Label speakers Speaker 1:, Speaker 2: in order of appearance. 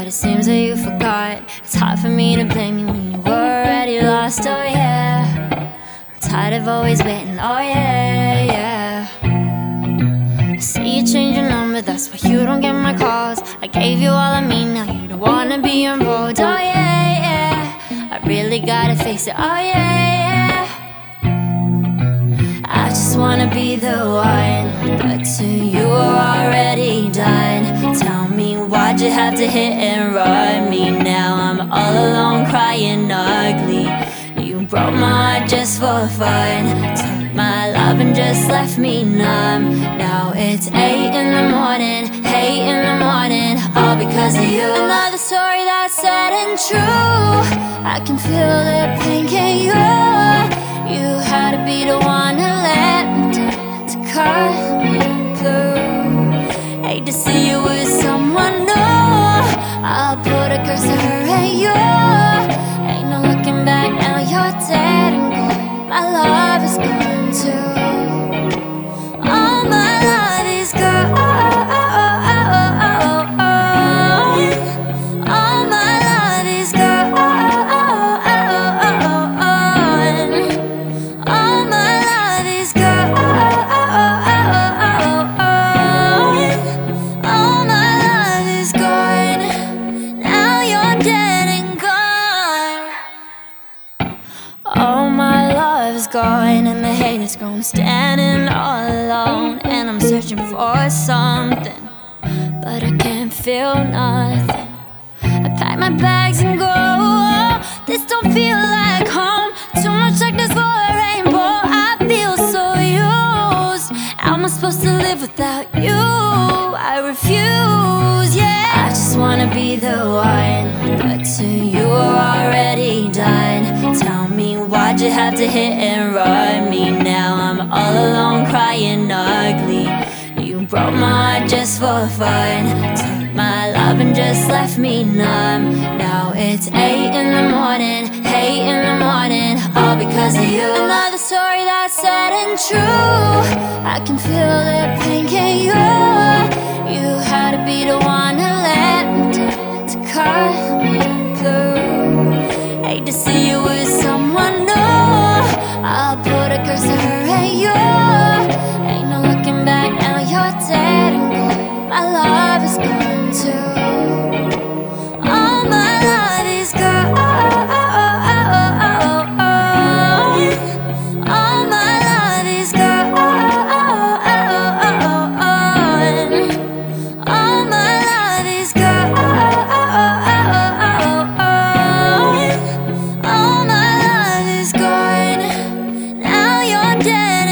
Speaker 1: but it seems that you forgot. It's hard for me to blame you when you were already lost, oh yeah. I'm tired of always waiting, oh yeah, yeah. I see you change your number, that's why you don't get my calls. I gave you all of me, now you don't wanna be involved, oh yeah, yeah. I really gotta face it, oh yeah, yeah. I just wanna be the one, but to you are already done. Tell me why'd you have to hit and run me? Now I'm all alone crying ugly. You broke my heart just for fun, took my love and just left me numb. Now it's 8 in the morning, 8 in the morning, all because of you. Another story that's sad and true. I can feel the pain, can you? You had to be the one to let me down, to cut me through. Hate to see you with someone new. I'll put a curse to her and you. Ain't no looking back now, you're dead and gone. My love is gone too. All my love is gone. All my love is gone. All my love is gone. All my love is gone. Now you're dead and gone. All my love is gone, and the hate is gone. Standing all alone, and I'm searching for something, but I can't feel nothing. I pack my bags and go. This don't feel like home. Too much darkness for a rainbow. I feel so used. How am I supposed to live without you? I refuse, yeah. I just wanna be the one, but to you are already done. Tell me why'd you have to hit and run me? Now I'm all alone crying ugly. You broke my heart just for fun, took my love and just left me numb. Now it's 8 in the morning, 8 in the morning, all because of you. Another story that's sad and true. I can feel the pain, can you? You had to be the one to let me down, to cut me through. Hate to see you with someone new. I'll put a curse to her and you. Ain't no looking back now, you're dead and gone. My love is gone too. All my love is gone. All my love is gone. All my love is gone. All my love is gone. Now you're dead.